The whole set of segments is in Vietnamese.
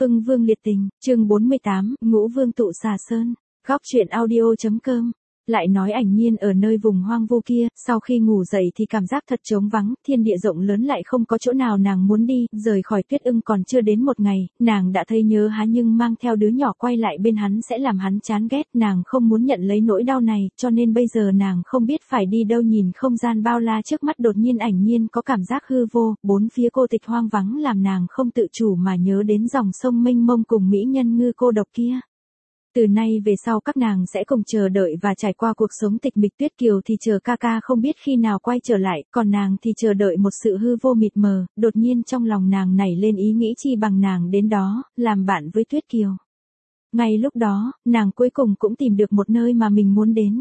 Ưng Vương liệt tình, chương 48, Ngũ Vương tụ Xà Sơn. Góc truyện audio.com. Lại nói Ảnh Nhiên ở nơi vùng hoang vu kia, sau khi ngủ dậy thì cảm giác thật trống vắng, thiên địa rộng lớn lại không có chỗ nào nàng muốn đi, rời khỏi Tuyết Ưng còn chưa đến một ngày, nàng đã thấy nhớ hắn nhưng mang theo đứa nhỏ quay lại bên hắn sẽ làm hắn chán ghét, nàng không muốn nhận lấy nỗi đau này, cho nên bây giờ nàng không biết phải đi đâu, nhìn không gian bao la trước mắt đột nhiên Ảnh Nhiên có cảm giác hư vô, bốn phía cô tịch hoang vắng làm nàng không tự chủ mà nhớ đến dòng sông mênh mông cùng mỹ nhân ngư cô độc kia. Từ nay về sau các nàng sẽ cùng chờ đợi và trải qua cuộc sống tịch mịch, Tuyết Kiều thì chờ ca ca không biết khi nào quay trở lại, còn nàng thì chờ đợi một sự hư vô mịt mờ, đột nhiên trong lòng nàng nảy lên ý nghĩ chi bằng nàng đến đó, làm bạn với Tuyết Kiều. Ngay lúc đó, nàng cuối cùng cũng tìm được một nơi mà mình muốn đến.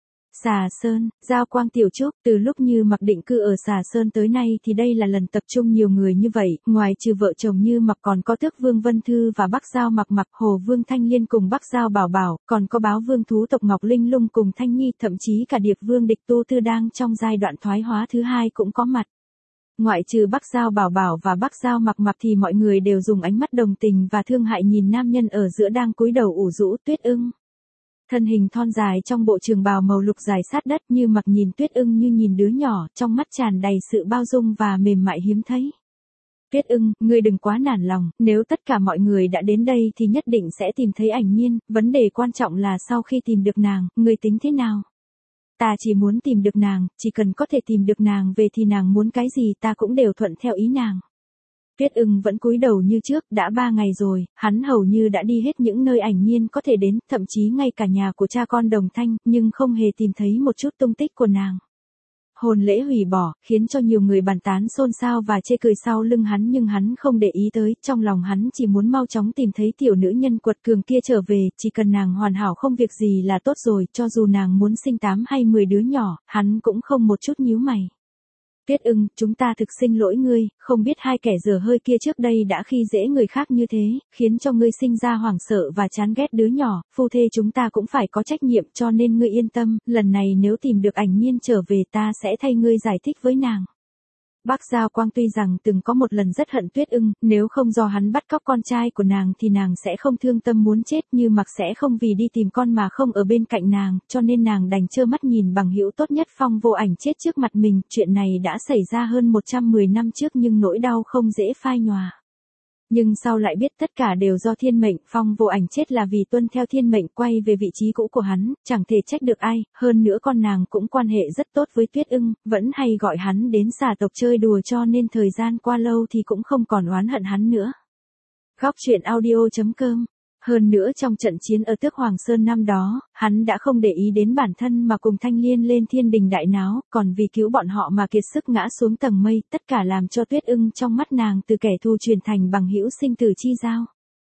Xà Sơn, Giao Quang Tiểu Trúc, từ lúc Như Mặc định cư ở Xà Sơn tới nay thì đây là lần tập trung nhiều người như vậy, ngoài trừ vợ chồng Như Mặc còn có Tước Vương Vân Thư và Bắc Giao Mặc Mặc, Hồ Vương Thanh Liên cùng Bắc Giao Bảo Bảo, còn có Báo Vương thú tộc Ngọc Linh Lung cùng Thanh Nhi, thậm chí cả Điệp Vương Địch Tu Tư đang trong giai đoạn thoái hóa thứ hai cũng có mặt. Ngoại trừ Bắc Giao Bảo Bảo và Bắc Giao Mặc Mặc thì mọi người đều dùng ánh mắt đồng tình và thương hại nhìn nam nhân ở giữa đang cúi đầu ủ rũ Tuyết Ưng. Thân hình thon dài trong bộ trường bào màu lục dài sát đất, Như Mặc nhìn Tuyết Ưng như nhìn đứa nhỏ, trong mắt tràn đầy sự bao dung và mềm mại hiếm thấy. Tuyết Ưng, ngươi đừng quá nản lòng, nếu tất cả mọi người đã đến đây thì nhất định sẽ tìm thấy Ảnh Nhiên, vấn đề quan trọng là sau khi tìm được nàng, ngươi tính thế nào? Ta chỉ muốn tìm được nàng, chỉ cần có thể tìm được nàng về thì nàng muốn cái gì ta cũng đều thuận theo ý nàng. Tuyết Ưng vẫn cúi đầu như trước, đã 3 ngày rồi, hắn hầu như đã đi hết những nơi Ảnh Nhiên có thể đến, thậm chí ngay cả nhà của cha con Đồng Thanh, nhưng không hề tìm thấy một chút tung tích của nàng. Hôn lễ hủy bỏ, khiến cho nhiều người bàn tán xôn xao và chê cười sau lưng hắn nhưng hắn không để ý tới, trong lòng hắn chỉ muốn mau chóng tìm thấy tiểu nữ nhân quật cường kia trở về, chỉ cần nàng hoàn hảo không việc gì là tốt rồi, cho dù nàng muốn sinh 8 hay 10 đứa nhỏ, hắn cũng không một chút nhíu mày. Tuyết Ưng, chúng ta thực xin lỗi ngươi, không biết hai kẻ dở hơi kia trước đây đã khi dễ người khác như thế, khiến cho ngươi sinh ra hoảng sợ và chán ghét đứa nhỏ, phu thê chúng ta cũng phải có trách nhiệm cho nên ngươi yên tâm, lần này nếu tìm được Ảnh Nhiên trở về ta sẽ thay ngươi giải thích với nàng. Bắc Giao Quang tuy rằng từng có một lần rất hận Tuyết Ưng, nếu không do hắn bắt cóc con trai của nàng thì nàng sẽ không thương tâm muốn chết, Như Mặc sẽ không vì đi tìm con mà không ở bên cạnh nàng, cho nên nàng đành trơ mắt nhìn bằng hữu tốt nhất Phong Vô Ảnh chết trước mặt mình, chuyện này đã xảy ra hơn 110 năm trước nhưng nỗi đau không dễ phai nhòa. Nhưng sau lại biết tất cả đều do thiên mệnh, Phong Vô Ảnh chết là vì tuân theo thiên mệnh quay về vị trí cũ của hắn, chẳng thể trách được ai, hơn nữa con nàng cũng quan hệ rất tốt với Tuyết Ưng, vẫn hay gọi hắn đến Xà tộc chơi đùa cho nên thời gian qua lâu thì cũng không còn oán hận hắn nữa. Góc truyện audio.com. Hơn nữa trong trận chiến ở Tước Hoàng Sơn năm đó, hắn đã không để ý đến bản thân mà cùng Thanh Liên lên thiên đình đại náo, còn vì cứu bọn họ mà kiệt sức ngã xuống tầng mây, tất cả làm cho Tuyết Ưng trong mắt nàng từ kẻ thù chuyển thành bằng hữu sinh tử chi giao.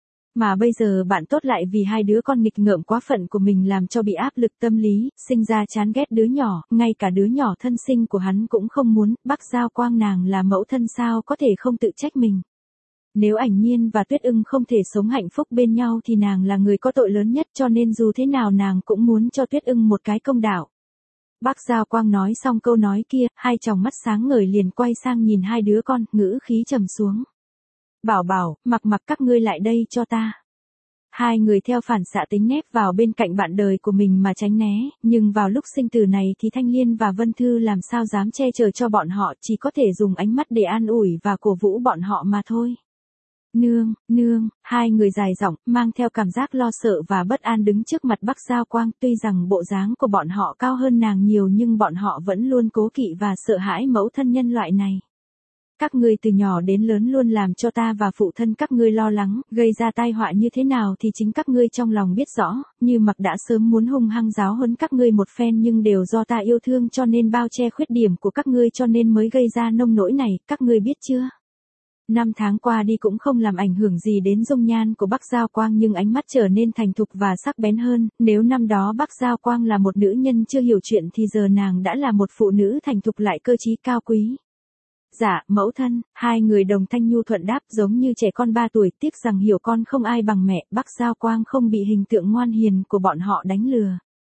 Mà bây giờ bạn tốt lại vì hai đứa con nghịch ngợm quá phận của mình làm cho bị áp lực tâm lý, sinh ra chán ghét đứa nhỏ, ngay cả đứa nhỏ thân sinh của hắn cũng không muốn, Bắc Giao Quang nàng là mẫu thân sao có thể không tự trách mình. Nếu Ảnh Nhiên và Tuyết Ưng không thể sống hạnh phúc bên nhau thì nàng là người có tội lớn nhất cho nên dù thế nào nàng cũng muốn cho Tuyết Ưng một cái công đạo. Bắc Giao Quang nói xong câu nói kia, hai tròng mắt sáng ngời liền quay sang nhìn hai đứa con, ngữ khí trầm xuống. Bảo Bảo, Mặc Mặc các ngươi lại đây cho ta. Hai người theo phản xạ tính nép vào bên cạnh bạn đời của mình mà tránh né, nhưng vào lúc sinh tử này thì Thanh Liên và Vân Thư làm sao dám che chở cho bọn họ, chỉ có thể dùng ánh mắt để an ủi và cổ vũ bọn họ mà thôi. Nương, nương, hai người dài giọng, mang theo cảm giác lo sợ và bất an đứng trước mặt Bắc Giao Quang, tuy rằng bộ dáng của bọn họ cao hơn nàng nhiều nhưng bọn họ vẫn luôn cố kỵ và sợ hãi mẫu thân nhân loại này. Các ngươi từ nhỏ đến lớn luôn làm cho ta và phụ thân các ngươi lo lắng, gây ra tai họa như thế nào thì chính các ngươi trong lòng biết rõ, Như Mặc đã sớm muốn hung hăng giáo huấn các ngươi một phen nhưng đều do ta yêu thương cho nên bao che khuyết điểm của các ngươi cho nên mới gây ra nông nỗi này, các ngươi biết chưa? 5 tháng qua đi cũng không làm ảnh hưởng gì đến dung nhan của Bắc Giao Quang nhưng ánh mắt trở nên thành thục và sắc bén hơn, nếu năm đó Bắc Giao Quang là một nữ nhân chưa hiểu chuyện thì giờ nàng đã là một phụ nữ thành thục lại cơ trí cao quý. Dạ, mẫu thân, hai người đồng thanh nhu thuận đáp giống như trẻ con 3 tuổi, tiếc rằng hiểu con không ai bằng mẹ, Bắc Giao Quang không bị hình tượng ngoan hiền của bọn họ đánh lừa.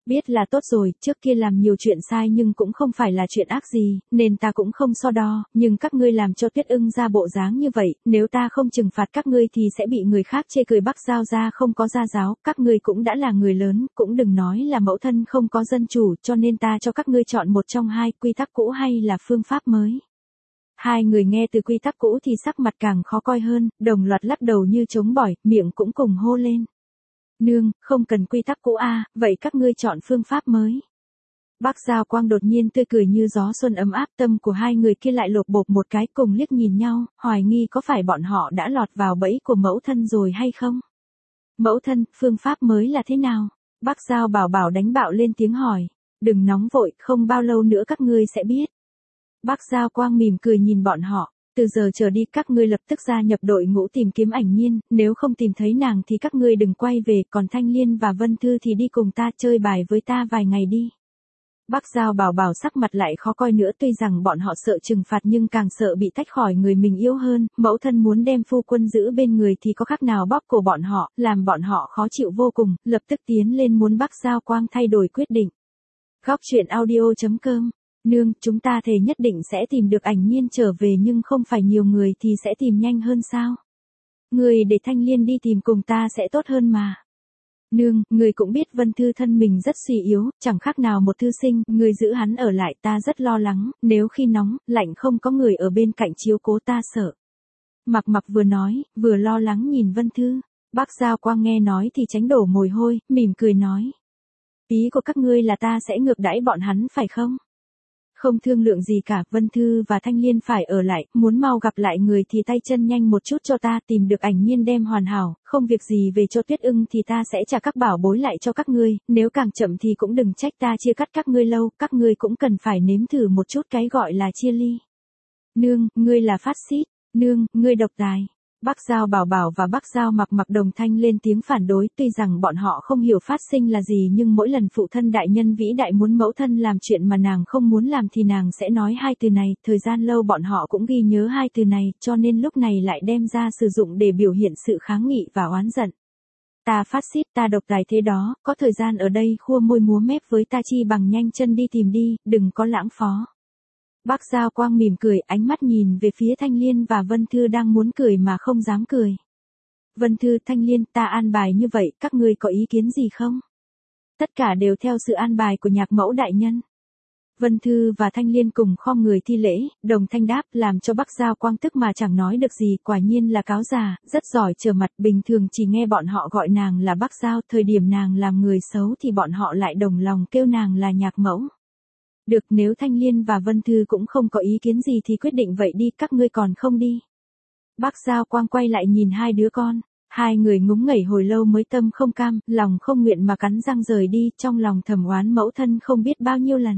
Biết là tốt rồi, trước kia làm nhiều chuyện sai nhưng cũng không phải là chuyện ác gì, nên ta cũng không so đo, nhưng các ngươi làm cho Tuyết Ưng ra bộ dáng như vậy, nếu ta không trừng phạt các ngươi thì sẽ bị người khác chê cười Bắc Giao ra không có gia giáo, các ngươi cũng đã là người lớn, cũng đừng nói là mẫu thân không có dân chủ, cho nên ta cho các ngươi chọn một trong hai, quy tắc cũ hay là phương pháp mới. Hai người nghe từ quy tắc cũ thì sắc mặt càng khó coi hơn, đồng loạt lắc đầu như trống bỏi, miệng cũng cùng hô lên. Nương, không cần quy tắc cũ vậy các ngươi chọn phương pháp mới. Bác Giao Quang đột nhiên tươi cười như gió xuân ấm áp, tâm của hai người kia lại lột bột một cái, cùng liếc nhìn nhau, hoài nghi có phải bọn họ đã lọt vào bẫy của mẫu thân rồi hay không. Mẫu thân, phương pháp mới là thế nào? Bác Giao Bảo Bảo đánh bạo lên tiếng hỏi. Đừng nóng vội, không bao lâu nữa các ngươi sẽ biết. Bác Giao Quang mỉm cười nhìn bọn họ. Từ giờ trở đi các ngươi lập tức gia nhập đội ngũ tìm kiếm Ảnh Nhiên, nếu không tìm thấy nàng thì các ngươi đừng quay về, còn Thanh Liên và Vân Thư thì đi cùng ta chơi bài với ta vài ngày đi. Bác Giao Bảo Bảo sắc mặt lại khó coi nữa, tuy rằng bọn họ sợ trừng phạt nhưng càng sợ bị tách khỏi người mình yêu hơn, mẫu thân muốn đem phu quân giữ bên người thì có khác nào bóp cổ bọn họ, làm bọn họ khó chịu vô cùng, lập tức tiến lên muốn Bác Giao Quang thay đổi quyết định. Góc truyện audio.com. Nương, chúng ta thề nhất định sẽ tìm được Ảnh Nhiên trở về nhưng không phải nhiều người thì sẽ tìm nhanh hơn sao? Người để Thanh Liên đi tìm cùng ta sẽ tốt hơn mà. Nương, người cũng biết Vân Thư thân mình rất suy yếu, chẳng khác nào một thư sinh, người giữ hắn ở lại ta rất lo lắng, nếu khi nóng, lạnh không có người ở bên cạnh chiếu cố ta sợ. Mặc Mặc vừa nói, vừa lo lắng nhìn Vân Thư. Bác Giao Quang nghe nói thì tránh đổ mồ hôi, mỉm cười nói. Ý của các ngươi là ta sẽ ngược đãi bọn hắn phải không? Không thương lượng gì cả, Vân Thư và Thanh Liên phải ở lại, muốn mau gặp lại người thì tay chân nhanh một chút cho ta, tìm được Ảnh Nhiên đem hoàn hảo, không việc gì về cho Tuyết Ưng thì ta sẽ trả các bảo bối lại cho các ngươi, nếu càng chậm thì cũng đừng trách ta chia cắt các ngươi lâu, các ngươi cũng cần phải nếm thử một chút cái gọi là chia ly. Nương, ngươi là phát xít, nương, ngươi độc tài. Bác Giao Bảo Bảo và Bác Giao Mặc Mặc đồng thanh lên tiếng phản đối, tuy rằng bọn họ không hiểu phát sinh là gì nhưng mỗi lần phụ thân đại nhân vĩ đại muốn mẫu thân làm chuyện mà nàng không muốn làm thì nàng sẽ nói hai từ này, thời gian lâu bọn họ cũng ghi nhớ hai từ này, cho nên lúc này lại đem ra sử dụng để biểu hiện sự kháng nghị và oán giận. Ta phát xít, ta độc tài thế đó, có thời gian ở đây khua môi múa mép với ta chi bằng nhanh chân đi tìm đi, đừng có lãng phó. Bác Giao Quang mỉm cười, ánh mắt nhìn về phía Thanh Liên và Vân Thư đang muốn cười mà không dám cười. Vân Thư, Thanh Liên, ta an bài như vậy, các ngươi có ý kiến gì không? Tất cả đều theo sự an bài của nhạc mẫu đại nhân. Vân Thư và Thanh Liên cùng khom người thi lễ, đồng thanh đáp, làm cho Bác Giao Quang tức mà chẳng nói được gì, quả nhiên là cáo già, rất giỏi trở mặt, bình thường chỉ nghe bọn họ gọi nàng là Bác Giao, thời điểm nàng làm người xấu thì bọn họ lại đồng lòng kêu nàng là nhạc mẫu. Được, nếu Thanh Liên và Vân Thư cũng không có ý kiến gì thì quyết định vậy đi, các ngươi còn không đi. Bác Giao Quang quay lại nhìn hai đứa con, hai người ngúng nghẩy hồi lâu mới tâm không cam, lòng không nguyện mà cắn răng rời đi, trong lòng thầm oán mẫu thân không biết bao nhiêu lần.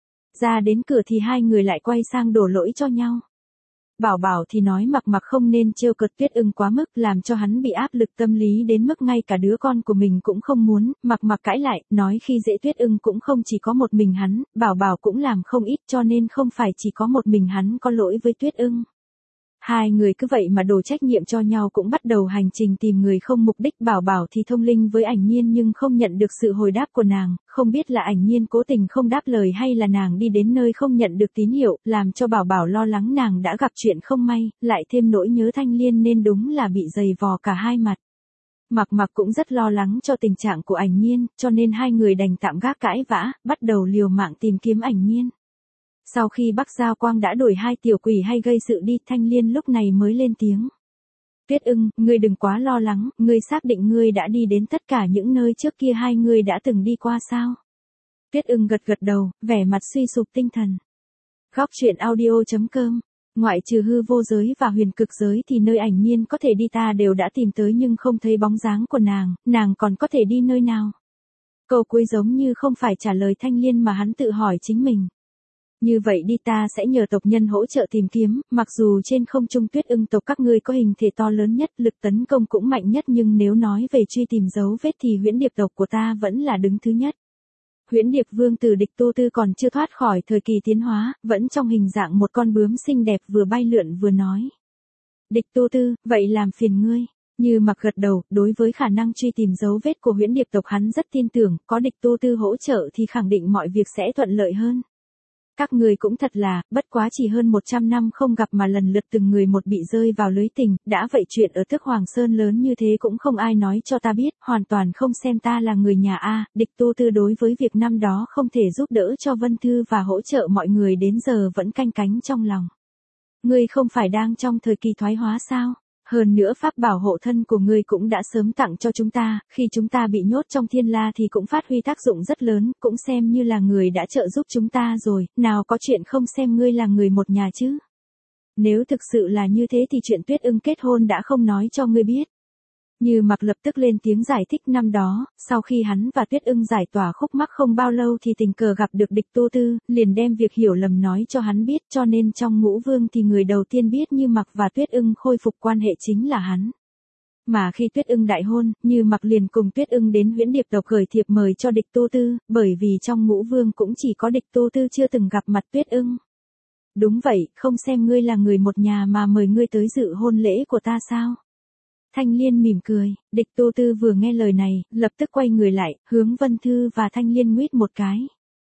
Ra đến cửa thì hai người lại quay sang đổ lỗi cho nhau. Bảo Bảo thì nói Mặc Mặc không nên trêu cợt Tuyết Ưng quá mức, làm cho hắn bị áp lực tâm lý đến mức ngay cả đứa con của mình cũng không muốn, Mặc Mặc cãi lại, nói khi dễ Tuyết Ưng cũng không chỉ có một mình hắn, Bảo Bảo cũng làm không ít cho nên không phải chỉ có một mình hắn có lỗi với Tuyết Ưng. Hai người cứ vậy mà đổ trách nhiệm cho nhau, cũng bắt đầu hành trình tìm người không mục đích. Bảo Bảo thì thông linh với Ảnh Nhiên nhưng không nhận được sự hồi đáp của nàng, không biết là Ảnh Nhiên cố tình không đáp lời hay là nàng đi đến nơi không nhận được tín hiệu, làm cho Bảo Bảo lo lắng nàng đã gặp chuyện không may, lại thêm nỗi nhớ Thanh Liên nên đúng là bị dày vò cả hai mặt. Mặc Mặc cũng rất lo lắng cho tình trạng của Ảnh Nhiên, cho nên hai người đành tạm gác cãi vã, bắt đầu liều mạng tìm kiếm Ảnh Nhiên. Sau khi Bác Giao Quang đã đuổi hai tiểu quỷ hay gây sự đi, Thanh Liên lúc này mới lên tiếng. Tuyết Ưng, ngươi đừng quá lo lắng, ngươi xác định ngươi đã đi đến tất cả những nơi trước kia hai ngươi đã từng đi qua sao? Tuyết Ưng gật gật đầu, vẻ mặt suy sụp tinh thần. Góc truyện audio.com. Ngoại trừ hư vô giới và huyền cực giới thì nơi Ảnh Nhiên có thể đi ta đều đã tìm tới nhưng không thấy bóng dáng của nàng còn có thể đi nơi nào? Câu cuối giống như không phải trả lời Thanh Liên mà hắn tự hỏi chính mình. Như vậy đi, ta sẽ nhờ tộc nhân hỗ trợ tìm kiếm, mặc dù trên không trung Tuyết Ưng tộc các ngươi có hình thể to lớn nhất, lực tấn công cũng mạnh nhất, nhưng nếu nói về truy tìm dấu vết thì Huyễn Điệp tộc của ta vẫn là đứng thứ nhất. Huyễn Điệp vương tử Địch Tu Tư còn chưa thoát khỏi thời kỳ tiến hóa, vẫn trong hình dạng một con bướm xinh đẹp vừa bay lượn vừa nói. Địch Tu Tư, vậy làm phiền ngươi. Như Mặc gật đầu, đối với khả năng truy tìm dấu vết của huyễn điệp tộc hắn rất tin tưởng, có địch Tô Tư hỗ trợ thì khẳng định mọi việc sẽ thuận lợi hơn. Các người cũng thật là, bất quá chỉ hơn 100 năm không gặp mà lần lượt từng người một bị rơi vào lưới tình, đã vậy chuyện ở Tước Hoàng Sơn lớn như thế cũng không ai nói cho ta biết, hoàn toàn không xem ta là người nhà A, địch Tô Tư đối với việc năm đó không thể giúp đỡ cho Vân Thư và hỗ trợ mọi người đến giờ vẫn canh cánh trong lòng. Ngươi không phải đang trong thời kỳ thoái hóa sao? Hơn nữa pháp bảo hộ thân của ngươi cũng đã sớm tặng cho chúng ta, khi chúng ta bị nhốt trong thiên la thì cũng phát huy tác dụng rất lớn, cũng xem như là người đã trợ giúp chúng ta rồi, nào có chuyện không xem ngươi là người một nhà chứ. Nếu thực sự là như thế thì chuyện Tuyết Ưng kết hôn đã không nói cho ngươi biết. Như Mặc lập tức lên tiếng giải thích năm đó, sau khi hắn và Tuyết Ưng giải tỏa khúc mắc không bao lâu thì tình cờ gặp được địch Tô Tư, liền đem việc hiểu lầm nói cho hắn biết, cho nên trong Ngũ Vương thì người đầu tiên biết Như Mặc và Tuyết Ưng khôi phục quan hệ chính là hắn. Mà khi Tuyết Ưng đại hôn, Như Mặc liền cùng Tuyết Ưng đến huyễn điệp tộc gửi thiệp mời cho địch Tô Tư, bởi vì trong Ngũ Vương cũng chỉ có địch Tô Tư chưa từng gặp mặt Tuyết Ưng. Đúng vậy, không xem ngươi là người một nhà mà mời ngươi tới dự hôn lễ của ta sao? Thanh Liên mỉm cười, địch Tô Tư vừa nghe lời này, lập tức quay người lại, hướng Vân Thư và Thanh Liên nguyết một cái.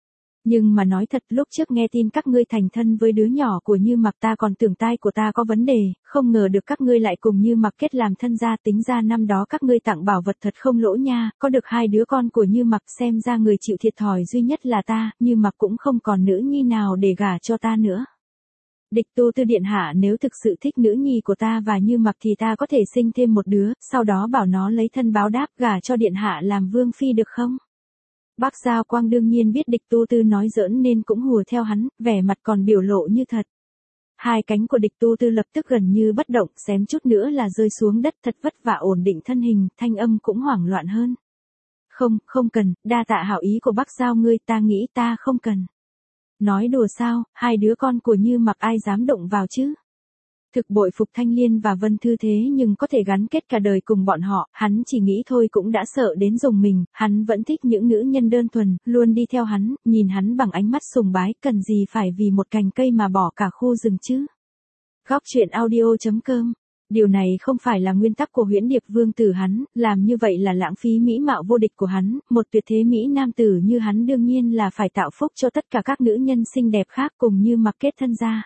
Nhưng mà nói thật, lúc trước nghe tin các ngươi thành thân với đứa nhỏ của Như Mặc ta còn tưởng tai của ta có vấn đề, không ngờ được các ngươi lại cùng Như Mặc kết làm thân gia, tính ra năm đó các ngươi tặng bảo vật thật không lỗ nha, có được hai đứa con của Như Mặc, xem ra người chịu thiệt thòi duy nhất là ta, Như Mặc cũng không còn nữ nhi nào để gả cho ta nữa. Địch Tô Tư điện hạ nếu thực sự thích nữ nhi của ta và Như Mặc thì ta có thể sinh thêm một đứa, sau đó bảo nó lấy thân báo đáp gả cho điện hạ làm vương phi được không? Bác Giao Quang đương nhiên biết địch Tô Tư nói giỡn nên cũng hùa theo hắn, vẻ mặt còn biểu lộ như thật. Hai cánh của địch Tô Tư lập tức gần như bất động, xém chút nữa là rơi xuống đất, thật vất vả ổn định thân hình, thanh âm cũng hoảng loạn hơn. Không cần, đa tạ hảo ý của bác Giao ngươi, ta nghĩ ta không cần. Nói đùa sao, hai đứa con của Như Mặc ai dám động vào chứ? Thực bội phục Thanh Liên và Vân Thư thế nhưng có thể gắn kết cả đời cùng bọn họ, hắn chỉ nghĩ thôi cũng đã sợ đến rùng mình, hắn vẫn thích những nữ nhân đơn thuần, luôn đi theo hắn, nhìn hắn bằng ánh mắt sùng bái, cần gì phải vì một cành cây mà bỏ cả khu rừng chứ? Góc truyện audio.com. Điều này không phải là nguyên tắc của huyễn điệp vương tử hắn, làm như vậy là lãng phí mỹ mạo vô địch của hắn, một tuyệt thế mỹ nam tử như hắn đương nhiên là phải tạo phúc cho tất cả các nữ nhân xinh đẹp khác cùng Như Mặc kết thân ra.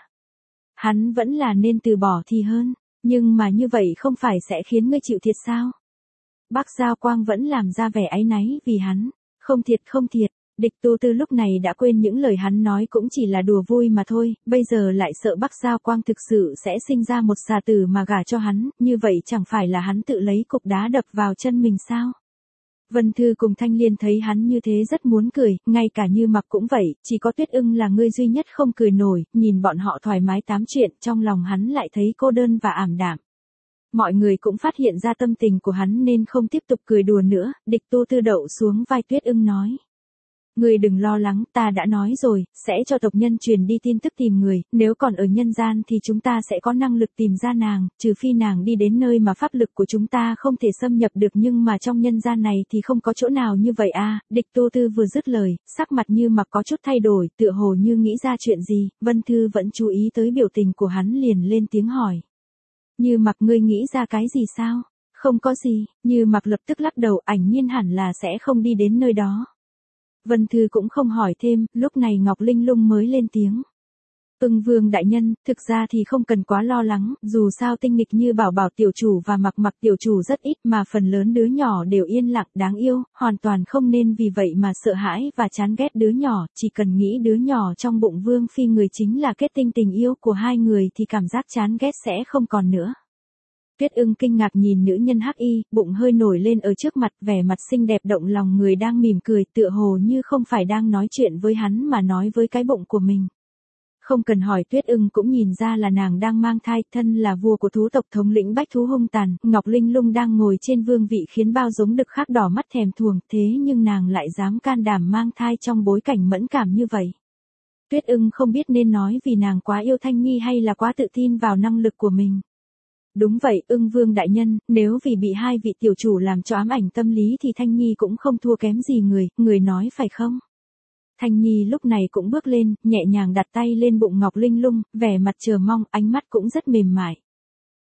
Hắn vẫn là nên từ bỏ thì hơn, nhưng mà như vậy không phải sẽ khiến ngươi chịu thiệt sao? Bác Giao Quang vẫn làm ra vẻ áy náy vì hắn, không thiệt. Địch Tô Tư lúc này đã quên những lời hắn nói cũng chỉ là đùa vui mà thôi, bây giờ lại sợ Bắc Giao Quang thực sự sẽ sinh ra một xà tử mà gả cho hắn, như vậy chẳng phải là hắn tự lấy cục đá đập vào chân mình sao? Vân Thư cùng Thanh Liên thấy hắn như thế rất muốn cười, ngay cả Như Mặc cũng vậy, chỉ có Tuyết Ưng là người duy nhất không cười nổi, nhìn bọn họ thoải mái tám chuyện, trong lòng hắn lại thấy cô đơn và ảm đạm. Mọi người cũng phát hiện ra tâm tình của hắn nên không tiếp tục cười đùa nữa, địch Tô Tư đậu xuống vai Tuyết Ưng nói. Người đừng lo lắng, ta đã nói rồi, sẽ cho tộc nhân truyền đi tin tức tìm người, nếu còn ở nhân gian thì chúng ta sẽ có năng lực tìm ra nàng, trừ phi nàng đi đến nơi mà pháp lực của chúng ta không thể xâm nhập được, nhưng mà trong nhân gian này thì không có chỗ nào như vậy a. Địch Tô Tư vừa dứt lời, sắc mặt Như Mặc có chút thay đổi, tựa hồ như nghĩ ra chuyện gì, Vân Thư vẫn chú ý tới biểu tình của hắn liền lên tiếng hỏi. Như Mặc ngươi nghĩ ra cái gì sao? Không có gì, Như Mặc lập tức lắc đầu, ảnh nhiên hẳn là sẽ không đi đến nơi đó. Vân Thư cũng không hỏi thêm, lúc này Ngọc Linh Lung mới lên tiếng. Ưng Vương đại nhân, thực ra thì không cần quá lo lắng, dù sao tinh nghịch như Bảo Bảo tiểu chủ và Mặc Mặc tiểu chủ rất ít mà phần lớn đứa nhỏ đều yên lặng đáng yêu, hoàn toàn không nên vì vậy mà sợ hãi và chán ghét đứa nhỏ, chỉ cần nghĩ đứa nhỏ trong bụng Vương Phi người chính là kết tinh tình yêu của hai người thì cảm giác chán ghét sẽ không còn nữa. Tuyết Ưng kinh ngạc nhìn nữ nhân hắc y, bụng hơi nổi lên ở trước mặt, vẻ mặt xinh đẹp động lòng người đang mỉm cười, tựa hồ như không phải đang nói chuyện với hắn mà nói với cái bụng của mình. Không cần hỏi, Tuyết Ưng cũng nhìn ra là nàng đang mang thai, thân là vua của thú tộc thống lĩnh bách thú hung tàn, Ngọc Linh Lung đang ngồi trên vương vị khiến bao giống đực khác đỏ mắt thèm thuồng, thế nhưng nàng lại dám can đảm mang thai trong bối cảnh mẫn cảm như vậy. Tuyết Ưng không biết nên nói vì nàng quá yêu Thanh Nhi hay là quá tự tin vào năng lực của mình. Đúng vậy, Ưng Vương đại nhân, nếu vì bị hai vị tiểu chủ làm cho ám ảnh tâm lý thì Thanh Nhi cũng không thua kém gì người nói phải không? Thanh Nhi lúc này cũng bước lên, nhẹ nhàng đặt tay lên bụng Ngọc Linh Lung, vẻ mặt chờ mong, ánh mắt cũng rất mềm mại.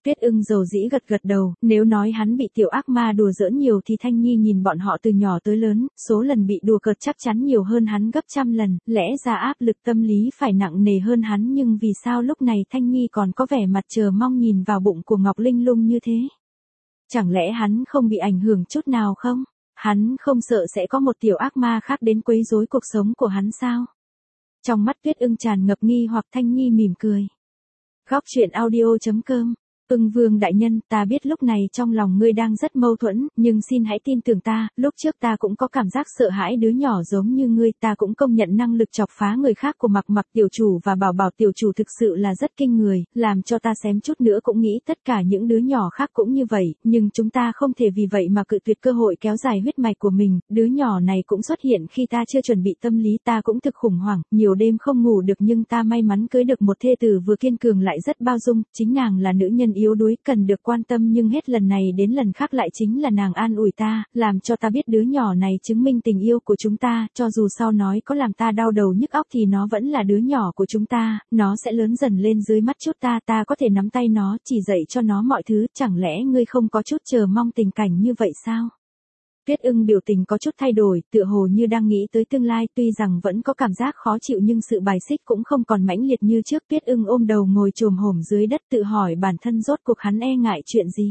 Tuyết Ưng dầu dĩ gật gật đầu, nếu nói hắn bị tiểu ác ma đùa giỡn nhiều thì Thanh Nhi nhìn bọn họ từ nhỏ tới lớn, số lần bị đùa cợt chắc chắn nhiều hơn hắn gấp trăm lần, lẽ ra áp lực tâm lý phải nặng nề hơn hắn, nhưng vì sao lúc này Thanh Nhi còn có vẻ mặt chờ mong nhìn vào bụng của Ngọc Linh Lung như thế? Chẳng lẽ hắn không bị ảnh hưởng chút nào không? Hắn không sợ sẽ có một tiểu ác ma khác đến quấy rối cuộc sống của hắn sao? Trong mắt Tuyết Ưng tràn ngập nghi hoặc. Thanh Nhi mỉm cười. Góc truyện audio.com. Ưng Vương đại nhân, ta biết lúc này trong lòng ngươi đang rất mâu thuẫn, nhưng xin hãy tin tưởng ta, lúc trước ta cũng có cảm giác sợ hãi đứa nhỏ giống như ngươi, ta cũng công nhận năng lực chọc phá người khác của Mặc Mặc tiểu chủ và Bảo Bảo tiểu chủ thực sự là rất kinh người, làm cho ta xém chút nữa cũng nghĩ tất cả những đứa nhỏ khác cũng như vậy, nhưng chúng ta không thể vì vậy mà cự tuyệt cơ hội kéo dài huyết mạch của mình, đứa nhỏ này cũng xuất hiện khi ta chưa chuẩn bị tâm lý, ta cũng thực khủng hoảng, nhiều đêm không ngủ được, nhưng ta may mắn cưới được một thê tử vừa kiên cường lại rất bao dung, chính nàng là nữ nhân yếu đuối, cần được quan tâm, nhưng hết lần này đến lần khác lại chính là nàng an ủi ta, làm cho ta biết đứa nhỏ này chứng minh tình yêu của chúng ta, cho dù sau nói có làm ta đau đầu nhức óc thì nó vẫn là đứa nhỏ của chúng ta, nó sẽ lớn dần lên dưới mắt chút ta, ta có thể nắm tay nó, chỉ dạy cho nó mọi thứ, chẳng lẽ ngươi không có chút chờ mong tình cảnh như vậy sao? Tuyết Ưng biểu tình có chút thay đổi, tựa hồ như đang nghĩ tới tương lai, tuy rằng vẫn có cảm giác khó chịu nhưng sự bài xích cũng không còn mãnh liệt như trước. Tuyết Ưng ôm đầu ngồi chồm hổm dưới đất tự hỏi bản thân rốt cuộc hắn e ngại chuyện gì.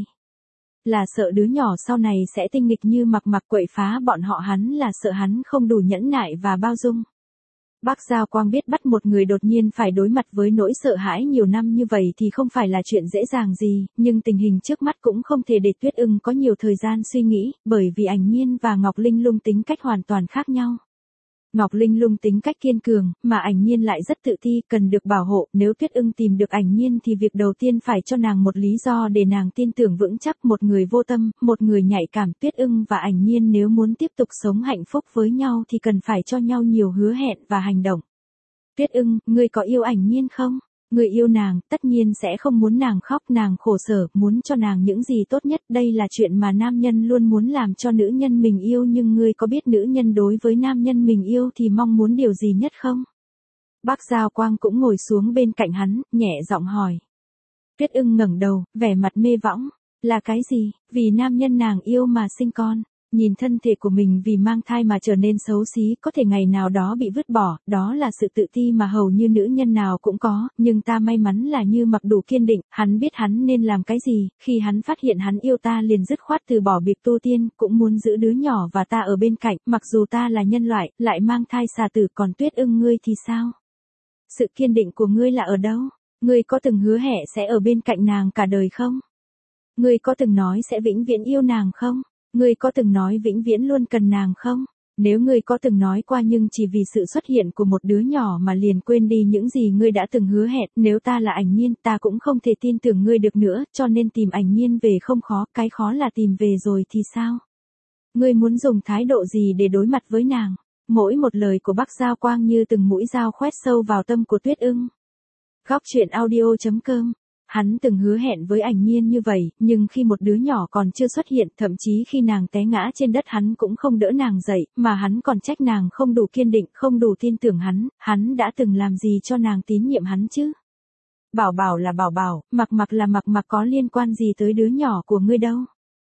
Là sợ đứa nhỏ sau này sẽ tinh nghịch như Mặc Mặc quậy phá bọn họ, hắn là sợ hắn không đủ nhẫn nại và bao dung. Bác Giao Quang biết bắt một người đột nhiên phải đối mặt với nỗi sợ hãi nhiều năm như vậy thì không phải là chuyện dễ dàng gì, nhưng tình hình trước mắt cũng không thể để Tuyết Ưng có nhiều thời gian suy nghĩ, bởi vì Ảnh Nhiên và Ngọc Linh Lung tính cách hoàn toàn khác nhau. Ngọc Linh Lung tính cách kiên cường, mà Ảnh Nhiên lại rất tự ti, cần được bảo hộ, nếu Tuyết Ưng tìm được Ảnh Nhiên thì việc đầu tiên phải cho nàng một lý do để nàng tin tưởng vững chắc, một người vô tâm, một người nhạy cảm. Tuyết Ưng và Ảnh Nhiên nếu muốn tiếp tục sống hạnh phúc với nhau thì cần phải cho nhau nhiều hứa hẹn và hành động. Tuyết Ưng, ngươi có yêu Ảnh Nhiên không? Ngươi yêu nàng, tất nhiên sẽ không muốn nàng khóc, nàng khổ sở, muốn cho nàng những gì tốt nhất, đây là chuyện mà nam nhân luôn muốn làm cho nữ nhân mình yêu, nhưng ngươi có biết nữ nhân đối với nam nhân mình yêu thì mong muốn điều gì nhất không? Bác Giao Quang cũng ngồi xuống bên cạnh hắn, nhẹ giọng hỏi. Tuyết Ưng ngẩng đầu, vẻ mặt mê võng, là cái gì? Vì nam nhân nàng yêu mà sinh con. Nhìn thân thể của mình vì mang thai mà trở nên xấu xí, có thể ngày nào đó bị vứt bỏ, đó là sự tự ti mà hầu như nữ nhân nào cũng có, nhưng ta may mắn là Như Mặc đủ kiên định, hắn biết hắn nên làm cái gì, khi hắn phát hiện hắn yêu ta liền dứt khoát từ bỏ việc tu tiên, cũng muốn giữ đứa nhỏ và ta ở bên cạnh, mặc dù ta là nhân loại, lại mang thai xà tử, còn Tuyết Ưng ngươi thì sao? Sự kiên định của ngươi là ở đâu? Ngươi có từng hứa hẹn sẽ ở bên cạnh nàng cả đời không? Ngươi có từng nói sẽ vĩnh viễn yêu nàng không? Ngươi có từng nói vĩnh viễn luôn cần nàng không? Nếu ngươi có từng nói qua nhưng chỉ vì sự xuất hiện của một đứa nhỏ mà liền quên đi những gì ngươi đã từng hứa hẹn, nếu ta là Ảnh Nhiên ta cũng không thể tin tưởng ngươi được nữa, cho nên tìm Ảnh Nhiên về không khó, cái khó là tìm về rồi thì sao? Ngươi muốn dùng thái độ gì để đối mặt với nàng? Mỗi một lời của Bác Giao Quang như từng mũi dao khoét sâu vào tâm của Tuyết Ưng. Góc truyện audio.com. Hắn từng hứa hẹn với Ảnh Nhiên như vậy, nhưng khi một đứa nhỏ còn chưa xuất hiện, thậm chí khi nàng té ngã trên đất hắn cũng không đỡ nàng dậy, mà hắn còn trách nàng không đủ kiên định, không đủ tin tưởng hắn đã từng làm gì cho nàng tín nhiệm hắn chứ? Bảo Bảo là Bảo Bảo, Mặc Mặc là Mặc Mặc, có liên quan gì tới đứa nhỏ của ngươi đâu?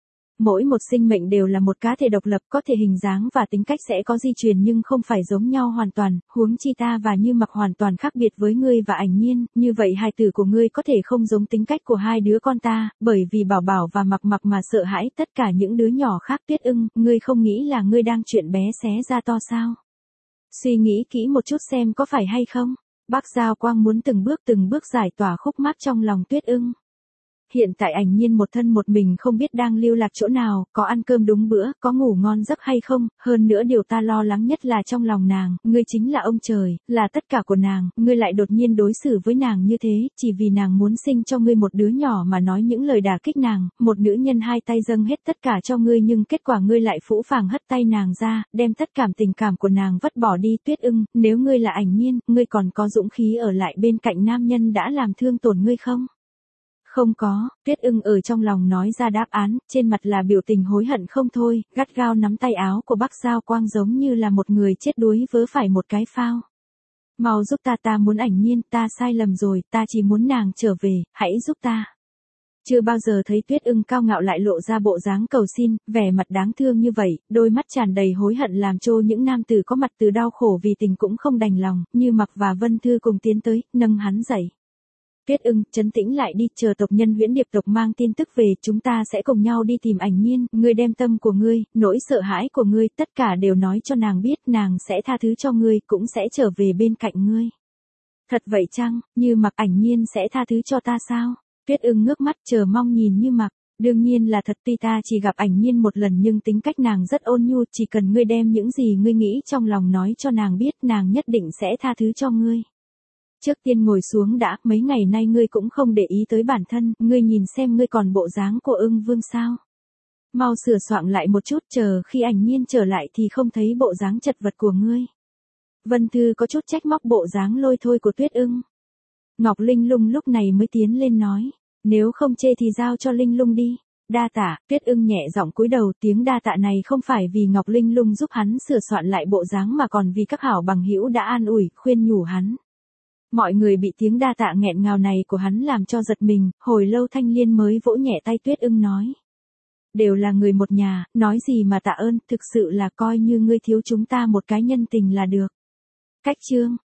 Mỗi một sinh mệnh đều là một cá thể độc lập, có thể hình dáng và tính cách sẽ có di truyền nhưng không phải giống nhau hoàn toàn, huống chi ta và Như Mặc hoàn toàn khác biệt với ngươi và Ảnh Nhiên, như vậy hài tử của ngươi có thể không giống tính cách của hai đứa con ta, bởi vì Bảo Bảo và Mặc Mặc mà sợ hãi tất cả những đứa nhỏ khác. Tuyết Ưng, ngươi không nghĩ là ngươi đang chuyện bé xé ra to sao? Suy nghĩ kỹ một chút xem có phải hay không? Bác Giao Quang muốn từng bước giải tỏa khúc mắc trong lòng Tuyết Ưng. Hiện tại Ảnh Nhiên một thân một mình không biết đang lưu lạc chỗ nào, có ăn cơm đúng bữa, có ngủ ngon giấc hay không, hơn nữa điều ta lo lắng nhất là trong lòng nàng, ngươi chính là ông trời, là tất cả của nàng, ngươi lại đột nhiên đối xử với nàng như thế, chỉ vì nàng muốn sinh cho ngươi một đứa nhỏ mà nói những lời đả kích nàng, một nữ nhân hai tay dâng hết tất cả cho ngươi nhưng kết quả ngươi lại phũ phàng hất tay nàng ra, đem tất cả tình cảm của nàng vứt bỏ đi. Tuyết Ưng, nếu ngươi là Ảnh Nhiên, ngươi còn có dũng khí ở lại bên cạnh nam nhân đã làm thương tổn ngươi không? Không có, Tuyết Ưng ở trong lòng nói ra đáp án, trên mặt là biểu tình hối hận không thôi, gắt gao nắm tay áo của Bác Giao Quang giống như là một người chết đuối vớ phải một cái phao. Mau giúp ta, ta muốn Ảnh Nhiên, ta sai lầm rồi, ta chỉ muốn nàng trở về, hãy giúp ta. Chưa bao giờ thấy Tuyết Ưng cao ngạo lại lộ ra bộ dáng cầu xin, vẻ mặt đáng thương như vậy, đôi mắt tràn đầy hối hận làm cho những nam tử có mặt từ đau khổ vì tình cũng không đành lòng, Như Mặc và Vân Thư cùng tiến tới, nâng hắn dậy. Tuyết Ưng, trấn tĩnh lại đi, chờ tộc nhân Huyễn Điệp tộc mang tin tức về, chúng ta sẽ cùng nhau đi tìm Ảnh Nhiên, ngươi đem tâm của ngươi, nỗi sợ hãi của ngươi, tất cả đều nói cho nàng biết, nàng sẽ tha thứ cho ngươi, cũng sẽ trở về bên cạnh ngươi. Thật vậy chăng, Như Mặc, Ảnh Nhiên sẽ tha thứ cho ta sao? Tuyết Ưng ngước mắt chờ mong nhìn Như Mặc, đương nhiên là thật, tuy ta chỉ gặp Ảnh Nhiên một lần nhưng tính cách nàng rất ôn nhu, chỉ cần ngươi đem những gì ngươi nghĩ trong lòng nói cho nàng biết, nàng nhất định sẽ tha thứ cho ngươi. Trước tiên ngồi xuống đã, mấy ngày nay ngươi cũng không để ý tới bản thân, ngươi nhìn xem ngươi còn bộ dáng của Ưng Vương sao. Mau sửa soạn lại một chút, chờ khi Ảnh Nhiên trở lại thì không thấy bộ dáng chật vật của ngươi. Vân Thư có chút trách móc bộ dáng lôi thôi của Tuyết Ưng. Ngọc Linh Lung lúc này mới tiến lên nói, nếu không chê thì giao cho Linh Lung đi. Đa tạ, Tuyết Ưng nhẹ giọng cúi đầu, tiếng đa tạ này không phải vì Ngọc Linh Lung giúp hắn sửa soạn lại bộ dáng mà còn vì các hảo bằng hữu đã an ủi, khuyên nhủ hắn. Mọi người bị tiếng đa tạ nghẹn ngào này của hắn làm cho giật mình, hồi lâu Thanh Liên mới vỗ nhẹ tay Tuyết Ưng nói. Đều là người một nhà, nói gì mà tạ ơn, thực sự là coi như ngươi thiếu chúng ta một cái nhân tình là được. Cách chương.